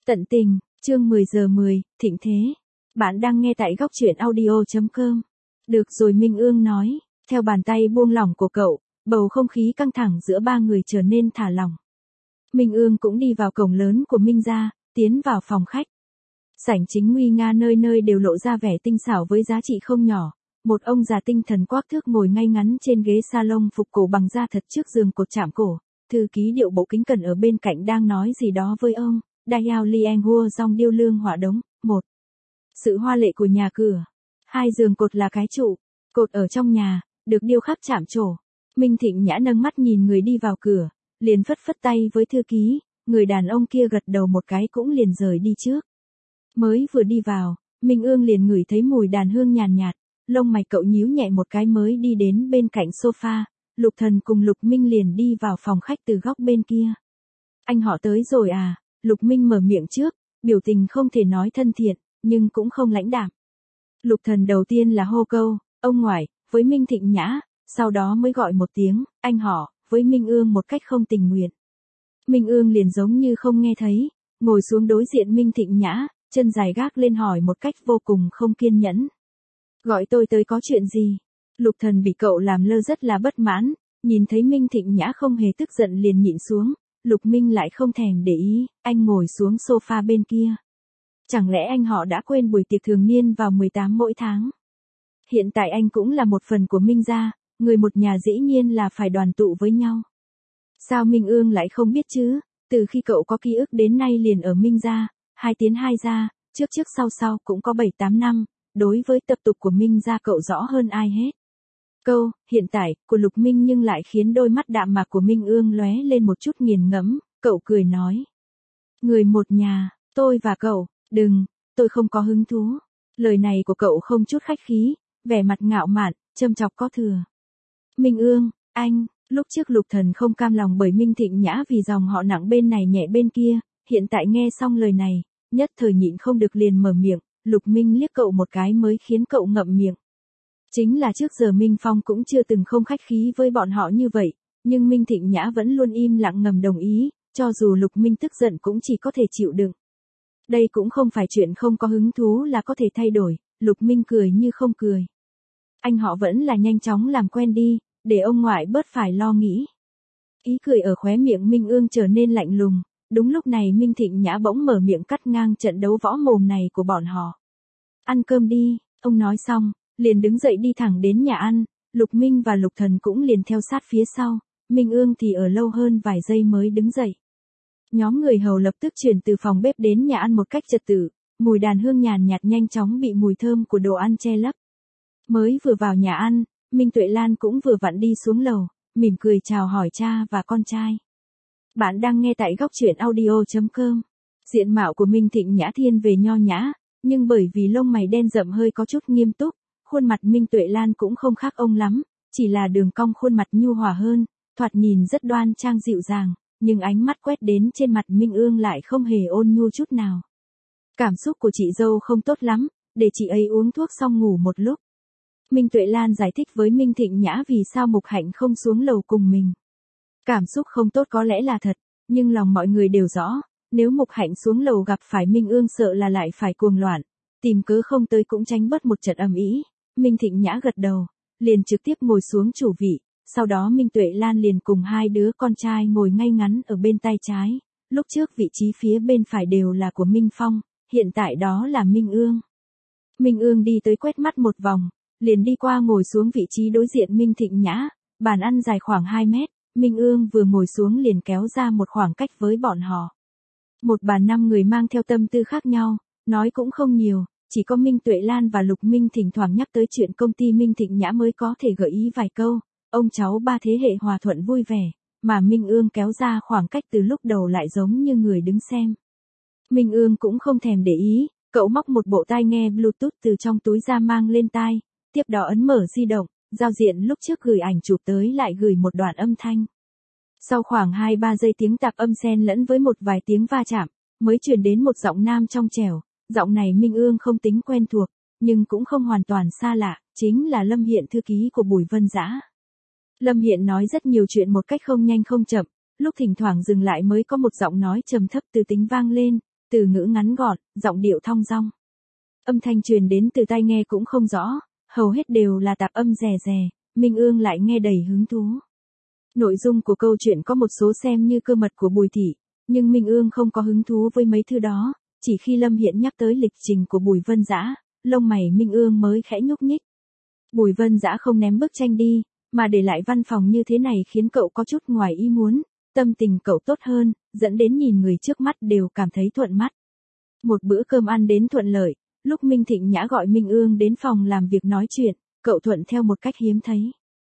Tận tình, chương 10 giờ 10, thịnh thế. Bạn đang nghe tại góc truyện audio.com. Được rồi, Minh Ương nói, theo bàn tay buông lỏng của cậu, bầu không khí căng thẳng giữa ba người trở nên thả lỏng. Minh Ương cũng đi vào cổng lớn của Minh gia, tiến vào phòng khách. Sảnh chính nguy nga, nơi nơi đều lộ ra vẻ tinh xảo với giá trị không nhỏ. Một ông già tinh thần quắc thước ngồi ngay ngắn trên ghế salon phục cổ bằng da thật trước giường cột chạm cổ. Thư ký điệu bộ kính cẩn ở bên cạnh đang nói gì đó với ông. Dayao Liang Hua dòng điêu lương họa đống. 1. Sự hoa lệ của nhà cửa. 2. Giường cột là cái trụ. Cột ở trong nhà, được điêu khắc chạm trổ. Minh Thịnh Nhã nâng mắt nhìn người đi vào cửa, liền phất phất tay với thư ký, người đàn ông kia gật đầu một cái cũng liền rời đi trước. Mới vừa đi vào, Minh Ương liền ngửi thấy mùi đàn hương nhàn nhạt, lông mày cậu nhíu nhẹ một cái mới đi đến bên cạnh sofa, Lục Thần cùng Lục Minh liền đi vào phòng khách từ góc bên kia. Anh họ tới rồi à? Lục Minh mở miệng trước, biểu tình không thể nói thân thiện, nhưng cũng không lãnh đạm. Lục Thần đầu tiên là hô câu, ông ngoại, với Minh Thịnh Nhã, sau đó mới gọi một tiếng, anh họ, với Minh Ương một cách không tình nguyện. Minh Ương liền giống như không nghe thấy, ngồi xuống đối diện Minh Thịnh Nhã, chân dài gác lên hỏi một cách vô cùng không kiên nhẫn. Gọi tôi tới có chuyện gì? Lục Thần bị cậu làm lơ rất là bất mãn, nhìn thấy Minh Thịnh Nhã không hề tức giận liền nhịn xuống, Lục Minh lại không thèm để ý, anh ngồi xuống sofa bên kia. Chẳng lẽ anh họ đã quên buổi tiệc thường niên vào 18 mỗi tháng? Hiện tại anh cũng là một phần của Minh gia, người một nhà dĩ nhiên là phải đoàn tụ với nhau. Sao Minh Ương lại không biết chứ? Từ khi cậu có ký ức đến nay liền ở Minh gia, hai tiến hai gia, trước trước sau sau cũng có 7-8 năm, đối với tập tục của Minh gia cậu rõ hơn ai hết. Câu, hiện tại, của Lục Minh nhưng lại khiến đôi mắt đạm mạc của Minh Ương lóe lên một chút nghiền ngẫm, cậu cười nói. Người một nhà, tôi và cậu, đừng, tôi không có hứng thú. Lời này của cậu không chút khách khí, vẻ mặt ngạo mạn, châm chọc có thừa. Minh Ương, anh, lúc trước Lục Thần không cam lòng bởi Minh Thịnh Nhã vì dòng họ nặng bên này nhẹ bên kia, hiện tại nghe xong lời này, nhất thời nhịn không được liền mở miệng, Lục Minh liếc cậu một cái mới khiến cậu ngậm miệng. Chính là trước giờ Minh Phong cũng chưa từng không khách khí với bọn họ như vậy, nhưng Minh Thịnh Nhã vẫn luôn im lặng ngầm đồng ý, cho dù Lục Minh tức giận cũng chỉ có thể chịu đựng. Đây cũng không phải chuyện không có hứng thú là có thể thay đổi, Lục Minh cười như không cười. Anh họ vẫn là nhanh chóng làm quen đi, để ông ngoại bớt phải lo nghĩ. Ý cười ở khóe miệng Minh Ương trở nên lạnh lùng, đúng lúc này Minh Thịnh Nhã bỗng mở miệng cắt ngang trận đấu võ mồm này của bọn họ. Ăn cơm đi, ông nói xong, liền đứng dậy đi thẳng đến nhà ăn, Lục Minh và Lục Thần cũng liền theo sát phía sau, Minh Ương thì ở lâu hơn vài giây mới đứng dậy. Nhóm người hầu lập tức chuyển từ phòng bếp đến nhà ăn một cách trật tự, mùi đàn hương nhàn nhạt nhanh chóng bị mùi thơm của đồ ăn che lấp. Mới vừa vào nhà ăn, Minh Tuệ Lan cũng vừa vặn đi xuống lầu, mỉm cười chào hỏi cha và con trai. Bạn đang nghe tại góc truyện audio.com. Diện mạo của Minh Thịnh Nhã thiên về nho nhã, nhưng bởi vì lông mày đen rậm hơi có chút nghiêm túc, khuôn mặt Minh Tuệ Lan cũng không khác ông lắm, chỉ là đường cong khuôn mặt nhu hòa hơn, thoạt nhìn rất đoan trang dịu dàng, nhưng ánh mắt quét đến trên mặt Minh Ương lại không hề ôn nhu chút nào. Cảm xúc của chị dâu không tốt lắm, để chị ấy uống thuốc xong ngủ một lúc. Minh Tuệ Lan giải thích với Minh Thịnh Nhã vì sao Mục Hạnh không xuống lầu cùng mình. Cảm xúc không tốt có lẽ là thật, nhưng lòng mọi người đều rõ, nếu Mục Hạnh xuống lầu gặp phải Minh Ương sợ là lại phải cuồng loạn, tìm cớ không tới cũng tránh bớt một trận ầm ĩ. Minh Thịnh Nhã gật đầu, liền trực tiếp ngồi xuống chủ vị, sau đó Minh Tuệ Lan liền cùng hai đứa con trai ngồi ngay ngắn ở bên tay trái, lúc trước vị trí phía bên phải đều là của Minh Phong, hiện tại đó là Minh Ương. Minh Ương đi tới quét mắt một vòng, liền đi qua ngồi xuống vị trí đối diện Minh Thịnh Nhã, bàn ăn dài khoảng 2 mét, Minh Ương vừa ngồi xuống liền kéo ra một khoảng cách với bọn họ. Một bàn 5 người mang theo tâm tư khác nhau, nói cũng không nhiều, chỉ có Minh Tuệ Lan và Lục Minh thỉnh thoảng nhắc tới chuyện công ty Minh Thịnh Nhã mới có thể gợi ý vài câu, ông cháu ba thế hệ hòa thuận vui vẻ, mà Minh Ương kéo ra khoảng cách từ lúc đầu lại giống như người đứng xem. Minh Ương cũng không thèm để ý, cậu móc một bộ tai nghe Bluetooth từ trong túi ra mang lên tai, tiếp đó ấn mở di động, giao diện lúc trước gửi ảnh chụp tới lại gửi một đoạn âm thanh. Sau khoảng 2-3 giây tiếng tạp âm xen lẫn với một vài tiếng va chạm, mới truyền đến một giọng nam trong trẻo, giọng này Minh Ương không tính quen thuộc, nhưng cũng không hoàn toàn xa lạ, chính là Lâm Hiện thư ký của Bùi Vân Dã. Lâm Hiện nói rất nhiều chuyện một cách không nhanh không chậm, lúc thỉnh thoảng dừng lại mới có một giọng nói trầm thấp từ tính vang lên, từ ngữ ngắn gọn, giọng điệu thong dong. Âm thanh truyền đến từ tai nghe cũng không rõ, hầu hết đều là tạp âm rè rè, Minh Ương lại nghe đầy hứng thú. Nội dung của câu chuyện có một số xem như cơ mật của Bùi Thị, nhưng Minh Ương không có hứng thú với mấy thứ đó, chỉ khi Lâm Hiển nhắc tới lịch trình của Bùi Vân Dã, lông mày Minh Ương mới khẽ nhúc nhích. Bùi Vân Dã không ném bức tranh đi, mà để lại văn phòng như thế này khiến cậu có chút ngoài ý muốn, tâm tình cậu tốt hơn, dẫn đến nhìn người trước mắt đều cảm thấy thuận mắt. Một bữa cơm ăn đến thuận lợi, lúc Minh Thịnh Nhã gọi Minh Ương đến phòng làm việc nói chuyện, cậu thuận theo một cách hiếm thấy.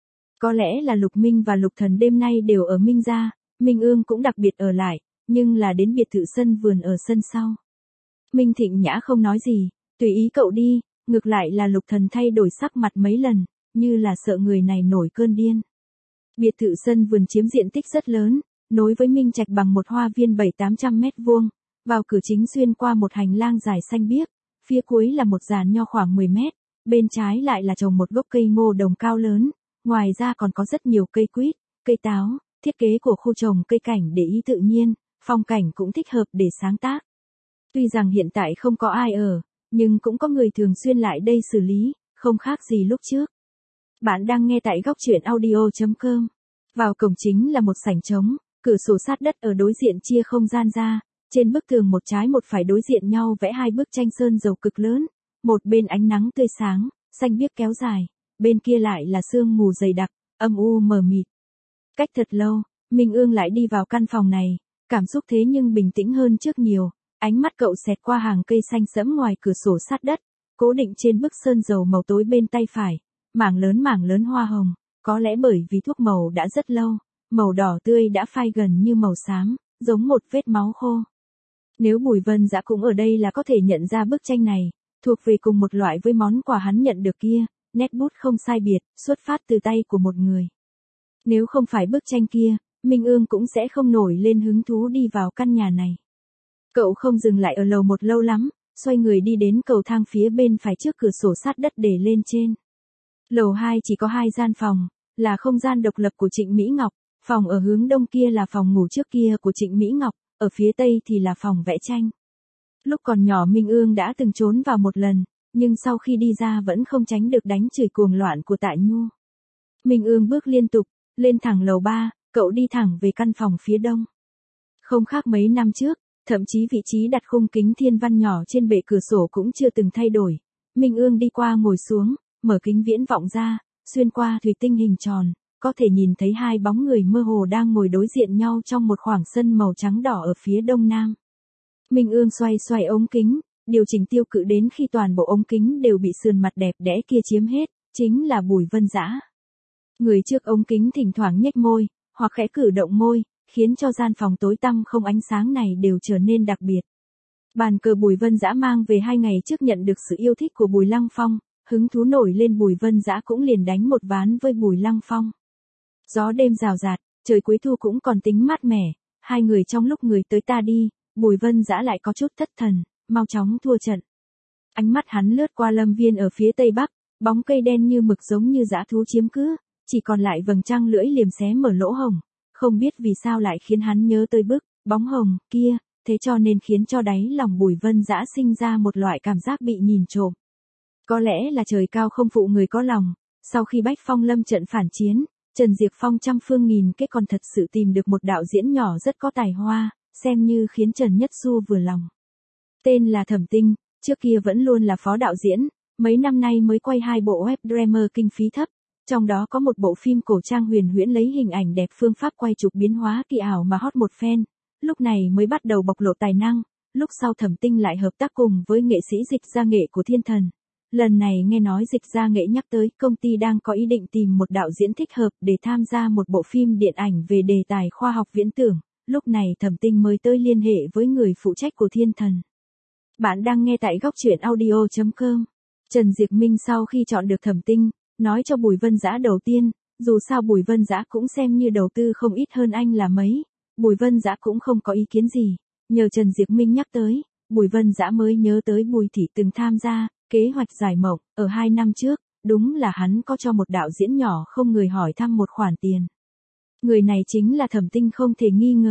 Có lẽ là Lục Minh và Lục Thần đêm nay đều ở Minh gia, Minh Ương cũng đặc biệt ở lại, nhưng là đến biệt thự sân vườn ở sân sau. Minh Thịnh Nhã không nói gì, tùy ý cậu đi, ngược lại là Lục Thần thay đổi sắc mặt mấy lần, như là sợ người này nổi cơn điên. Biệt thự sân vườn chiếm diện tích rất lớn, nối với Minh Trạch bằng một hoa viên 700-800 mét vuông, vào cửa chính xuyên qua một hành lang dài xanh biếc, phía cuối là một giàn nho khoảng 10 mét, bên trái lại là trồng một gốc cây ngô đồng cao lớn, ngoài ra còn có rất nhiều cây quýt, cây táo, thiết kế của khu trồng cây cảnh để ý tự nhiên, phong cảnh cũng thích hợp để sáng tác. Tuy rằng hiện tại không có ai ở, nhưng cũng có người thường xuyên lại đây xử lý, không khác gì lúc trước. Bạn đang nghe tại góc truyện audio.com. Vào cổng chính là một sảnh trống, cửa sổ sát đất ở đối diện chia không gian ra, trên bức tường một trái một phải đối diện nhau vẽ hai bức tranh sơn dầu cực lớn, một bên ánh nắng tươi sáng, xanh biếc kéo dài, bên kia lại là sương mù dày đặc, âm u mờ mịt. Cách thật lâu, Minh Ương lại đi vào căn phòng này, cảm xúc thế nhưng bình tĩnh hơn trước nhiều, ánh mắt cậu xẹt qua hàng cây xanh sẫm ngoài cửa sổ sát đất, cố định trên bức sơn dầu màu tối bên tay phải, mảng lớn hoa hồng, có lẽ bởi vì thuốc màu đã rất lâu, màu đỏ tươi đã phai gần như màu xám, giống một vết máu khô. Nếu Bùi Vân Dã cũng ở đây là có thể nhận ra bức tranh này, thuộc về cùng một loại với món quà hắn nhận được kia, nét bút không sai biệt, xuất phát từ tay của một người. Nếu không phải bức tranh kia, Minh Ương cũng sẽ không nổi lên hứng thú đi vào căn nhà này. Cậu không dừng lại ở lầu một lâu lắm, xoay người đi đến cầu thang phía bên phải trước cửa sổ sát đất để lên trên. Lầu 2 chỉ có 2 gian phòng, là không gian độc lập của Trịnh Mỹ Ngọc, phòng ở hướng đông kia là phòng ngủ trước kia của Trịnh Mỹ Ngọc, ở phía tây thì là phòng vẽ tranh. Lúc còn nhỏ Minh Ương đã từng trốn vào một lần, nhưng sau khi đi ra vẫn không tránh được đánh chửi cuồng loạn của Tạ Nhu. Minh Ương bước liên tục, lên thẳng lầu 3, cậu đi thẳng về căn phòng phía đông. Không khác mấy năm trước, thậm chí vị trí đặt khung kính thiên văn nhỏ trên bệ cửa sổ cũng chưa từng thay đổi. Minh Ương đi qua ngồi xuống, mở kính viễn vọng ra, xuyên qua thủy tinh hình tròn, có thể nhìn thấy hai bóng người mơ hồ đang ngồi đối diện nhau trong một khoảng sân màu trắng đỏ ở phía đông nam. Minh Ương xoay xoay ống kính, điều chỉnh tiêu cự đến khi toàn bộ ống kính đều bị sườn mặt đẹp đẽ kia chiếm hết, chính là Bùi Vân Dã. Người trước ống kính thỉnh thoảng nhếch môi, hoặc khẽ cử động môi, khiến cho gian phòng tối tăm không ánh sáng này đều trở nên đặc biệt. Bàn cờ Bùi Vân Dã mang về 2 ngày trước nhận được sự yêu thích của Bùi Lăng Phong, hứng thú nổi lên Bùi Vân Dã cũng liền đánh một ván với Bùi Lăng Phong. Gió đêm rào rạt, trời cuối thu cũng còn tính mát mẻ, hai người trong lúc người tới ta đi, Bùi Vân Dã lại có chút thất thần, mau chóng thua trận. Ánh mắt hắn lướt qua lâm viên ở phía tây bắc, bóng cây đen như mực giống như dã thú chiếm cứ, chỉ còn lại vầng trăng lưỡi liềm xé mở lỗ hồng, không biết vì sao lại khiến hắn nhớ tới bức bóng hồng kia, thế cho nên khiến cho đáy lòng Bùi Vân Dã sinh ra một loại cảm giác bị nhìn trộm. Có lẽ là trời cao không phụ người có lòng, sau khi Bách Phong lâm trận phản chiến, Trần Diệp Phong trăm phương nghìn kế còn thật sự tìm được một đạo diễn nhỏ rất có tài hoa, xem như khiến Trần Nhất Xu vừa lòng. Tên là Thẩm Tinh, trước kia vẫn luôn là phó đạo diễn, mấy năm nay mới quay 2 bộ web drama kinh phí thấp, trong đó có một bộ phim cổ trang huyền huyễn lấy hình ảnh đẹp phương pháp quay chụp biến hóa kỳ ảo mà hot một phen, lúc này mới bắt đầu bộc lộ tài năng, lúc sau Thẩm Tinh lại hợp tác cùng với nghệ sĩ Dịch Gia Nghệ của Thiên Thần. Lần này nghe nói Dịch Gia Nghệ nhắc tới công ty đang có ý định tìm một đạo diễn thích hợp để tham gia một bộ phim điện ảnh về đề tài khoa học viễn tưởng, lúc này Thẩm Tinh mới tới liên hệ với người phụ trách của Thiên Thần. Bạn đang nghe tại góc truyện audio.com. Trần Diệp Minh sau khi chọn được Thẩm Tinh, nói cho Bùi Vân Dã đầu tiên, dù sao Bùi Vân Dã cũng xem như đầu tư không ít hơn anh là mấy, Bùi Vân Dã cũng không có ý kiến gì, nhờ Trần Diệp Minh nhắc tới, Bùi Vân Dã mới nhớ tới Bùi Thị từng tham gia kế hoạch giải mộng, ở 2 năm trước, đúng là hắn có cho một đạo diễn nhỏ không người hỏi thăm một khoản tiền. Người này chính là Thẩm Tinh không thể nghi ngờ.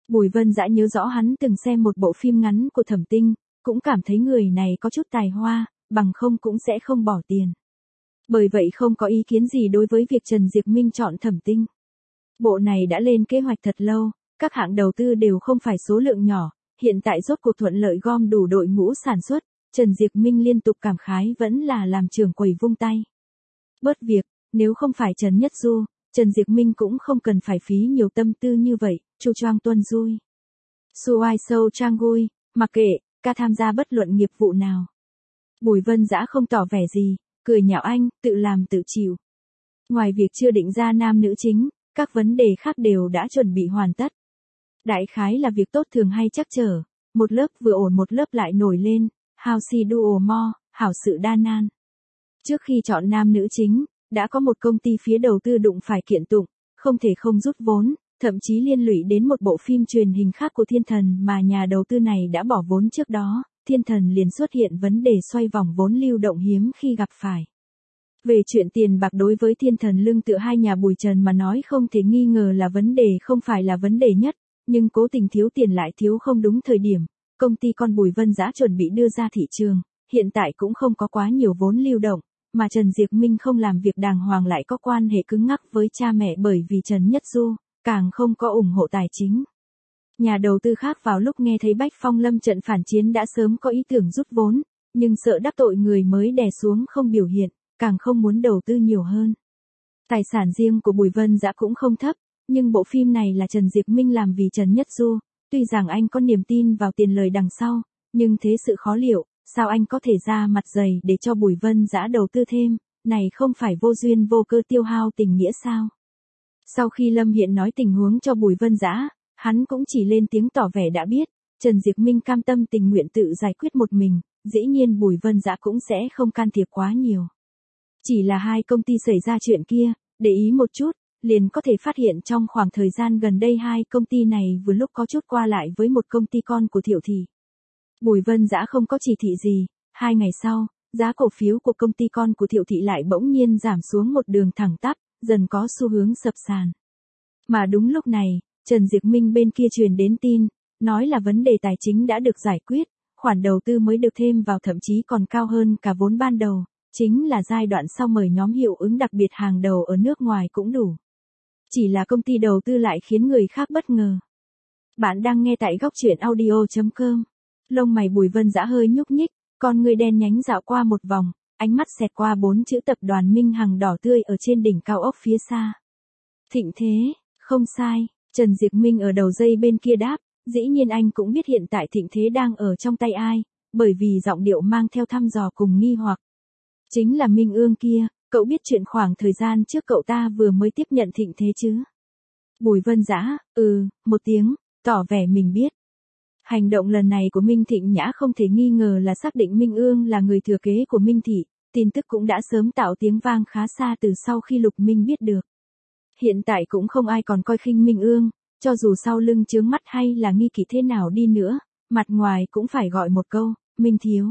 Bùi Vân Dã nhớ rõ hắn từng xem một bộ phim ngắn của Thẩm Tinh, cũng cảm thấy người này có chút tài hoa, bằng không cũng sẽ không bỏ tiền. Bởi vậy không có ý kiến gì đối với việc Trần Diệp Minh chọn Thẩm Tinh. Bộ này đã lên kế hoạch thật lâu, các hãng đầu tư đều không phải số lượng nhỏ, hiện tại rốt cuộc thuận lợi gom đủ đội ngũ sản xuất, Trần Diệp Minh liên tục cảm khái vẫn là làm trưởng quầy vung tay. Bớt việc, nếu không phải Trần Nhất Du, Trần Diệp Minh cũng không cần phải phí nhiều tâm tư như vậy, Chu Choang Tuân Dui. Suai Sâu Trang Gui, mặc kệ, ca tham gia bất luận nghiệp vụ nào. Bùi Vân Dã không tỏ vẻ gì, cười nhạo anh, tự làm tự chịu. Ngoài việc chưa định ra nam nữ chính, các vấn đề khác đều đã chuẩn bị hoàn tất. Đại khái là việc tốt thường hay chắc trở, một lớp vừa ổn một lớp lại nổi lên, hao si duo mo, hảo sự đa nan. Trước khi chọn nam nữ chính, đã có một công ty phía đầu tư đụng phải kiện tụng, không thể không rút vốn, thậm chí liên lụy đến một bộ phim truyền hình khác của Thiên Thần mà nhà đầu tư này đã bỏ vốn trước đó, Thiên Thần liền xuất hiện vấn đề xoay vòng vốn lưu động hiếm khi gặp phải. Về chuyện tiền bạc đối với Thiên Thần lưng tựa hai nhà Bùi Trần mà nói không thể nghi ngờ là vấn đề không phải là vấn đề nhất, nhưng cố tình thiếu tiền lại thiếu không đúng thời điểm, công ty con Bùi Vân Dã chuẩn bị đưa ra thị trường, hiện tại cũng không có quá nhiều vốn lưu động, mà Trần Diệp Minh không làm việc đàng hoàng lại có quan hệ cứng ngắc với cha mẹ bởi vì Trần Nhất Du, càng không có ủng hộ tài chính. Nhà đầu tư khác vào lúc nghe thấy Bách Phong lâm trận phản chiến đã sớm có ý tưởng rút vốn, nhưng sợ đắc tội người mới đè xuống không biểu hiện, càng không muốn đầu tư nhiều hơn. Tài sản riêng của Bùi Vân Dã cũng không thấp, nhưng bộ phim này là Trần Diệp Minh làm vì Trần Nhất Du, tuy rằng anh có niềm tin vào tiền lời đằng sau, nhưng thế sự khó liệu, sao anh có thể ra mặt dày để cho Bùi Vân Dã đầu tư thêm, này không phải vô duyên vô cơ tiêu hao tình nghĩa sao? Sau khi Lâm Hiện nói tình huống cho Bùi Vân Dã, hắn cũng chỉ lên tiếng tỏ vẻ đã biết, Trần Diệp Minh cam tâm tình nguyện tự giải quyết một mình, dĩ nhiên Bùi Vân Dã cũng sẽ không can thiệp quá nhiều. Chỉ là hai công ty xảy ra chuyện kia, để ý một chút, liền có thể phát hiện trong khoảng thời gian gần đây hai công ty này vừa lúc có chút qua lại với một công ty con của Thiệu Thị. Bùi Vân Dã không có chỉ thị gì, 2 ngày sau, giá cổ phiếu của công ty con của Thiệu Thị lại bỗng nhiên giảm xuống một đường thẳng tắp, dần có xu hướng sập sàn. Mà đúng lúc này, Trần Diệp Minh bên kia truyền đến tin, nói là vấn đề tài chính đã được giải quyết, khoản đầu tư mới được thêm vào thậm chí còn cao hơn cả vốn ban đầu, chính là giai đoạn sau mời nhóm hiệu ứng đặc biệt hàng đầu ở nước ngoài cũng đủ. Chỉ là công ty đầu tư lại khiến người khác bất ngờ. Bạn đang nghe tại góc truyện audio.com. Lông mày Bùi Vân Dã hơi nhúc nhích, con người đen nhánh dạo qua một vòng, ánh mắt xẹt qua 4 chữ tập đoàn Minh Hằng đỏ tươi ở trên đỉnh cao ốc phía xa. Thịnh Thế, không sai, Trần Diệp Minh ở đầu dây bên kia đáp, dĩ nhiên anh cũng biết hiện tại Thịnh Thế đang ở trong tay ai, bởi vì giọng điệu mang theo thăm dò cùng nghi hoặc. Chính là Minh Ương kia, cậu biết chuyện khoảng thời gian trước cậu ta vừa mới tiếp nhận Thịnh Thế chứ? Bùi Vân Dã, một tiếng, tỏ vẻ mình biết. Hành động lần này của Minh Thịnh Nhã không thể nghi ngờ là xác định Minh Ương là người thừa kế của Minh Thị, tin tức cũng đã sớm tạo tiếng vang khá xa từ sau khi Lục Minh biết được. Hiện tại cũng không ai còn coi khinh Minh Ương, cho dù sau lưng chướng mắt hay là nghi kỵ thế nào đi nữa, mặt ngoài cũng phải gọi một câu, Minh Thiếu.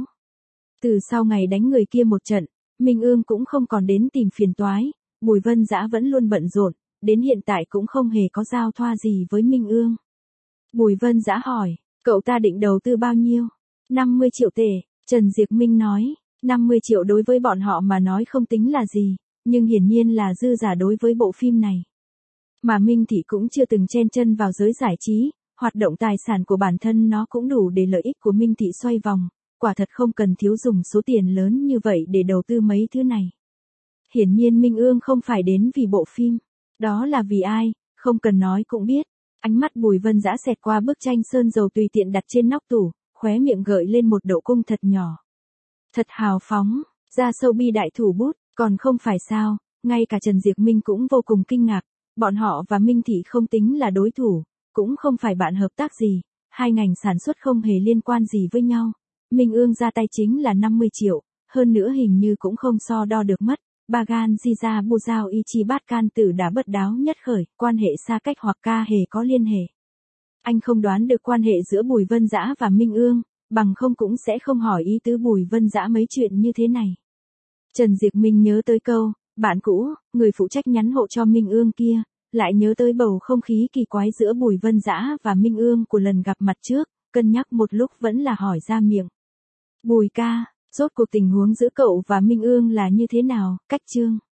Từ sau ngày đánh người kia một trận, Minh Ương cũng không còn đến tìm phiền toái, Bùi Vân Dã vẫn luôn bận rộn, đến hiện tại cũng không hề có giao thoa gì với Minh Ương. Bùi Vân Dã hỏi, cậu ta định đầu tư bao nhiêu? 50 triệu tệ, Trần Diệp Minh nói, 50 triệu đối với bọn họ mà nói không tính là gì, nhưng hiển nhiên là dư giả đối với bộ phim này. Mà Minh Thị cũng chưa từng chen chân vào giới giải trí, hoạt động tài sản của bản thân nó cũng đủ để lợi ích của Minh Thị xoay vòng, quả thật không cần thiếu dùng số tiền lớn như vậy để đầu tư mấy thứ này. Hiển nhiên Minh Ương không phải đến vì bộ phim, đó là vì ai, không cần nói cũng biết. Ánh mắt Bùi Vân Dã xẹt qua bức tranh sơn dầu tùy tiện đặt trên nóc tủ, khóe miệng gợi lên một độ cung thật nhỏ. Thật hào phóng, ra sâu bi đại thủ bút, còn không phải sao, ngay cả Trần Diệp Minh cũng vô cùng kinh ngạc, bọn họ và Minh Thị không tính là đối thủ, cũng không phải bạn hợp tác gì, hai ngành sản xuất không hề liên quan gì với nhau. Minh Ương ra tay chính là 50 triệu, hơn nữa hình như cũng không so đo được mất. Bagan Jiza Buzao Ichi Bát Can Tử đã bất đáo nhất khởi, quan hệ xa cách hoặc ca hề có liên hệ. Anh không đoán được quan hệ giữa Bùi Vân Dã và Minh Ương, bằng không cũng sẽ không hỏi ý tứ Bùi Vân Dã mấy chuyện như thế này. Trần Diệp Minh nhớ tới câu, bạn cũ, người phụ trách nhắn hộ cho Minh Ương kia, Lại nhớ tới bầu không khí kỳ quái giữa Bùi Vân Dã và Minh Ương của lần gặp mặt trước, cân nhắc một lúc vẫn là hỏi ra miệng. Bùi ca, rốt cuộc tình huống giữa cậu và Minh Ương là như thế nào, Cách Chương?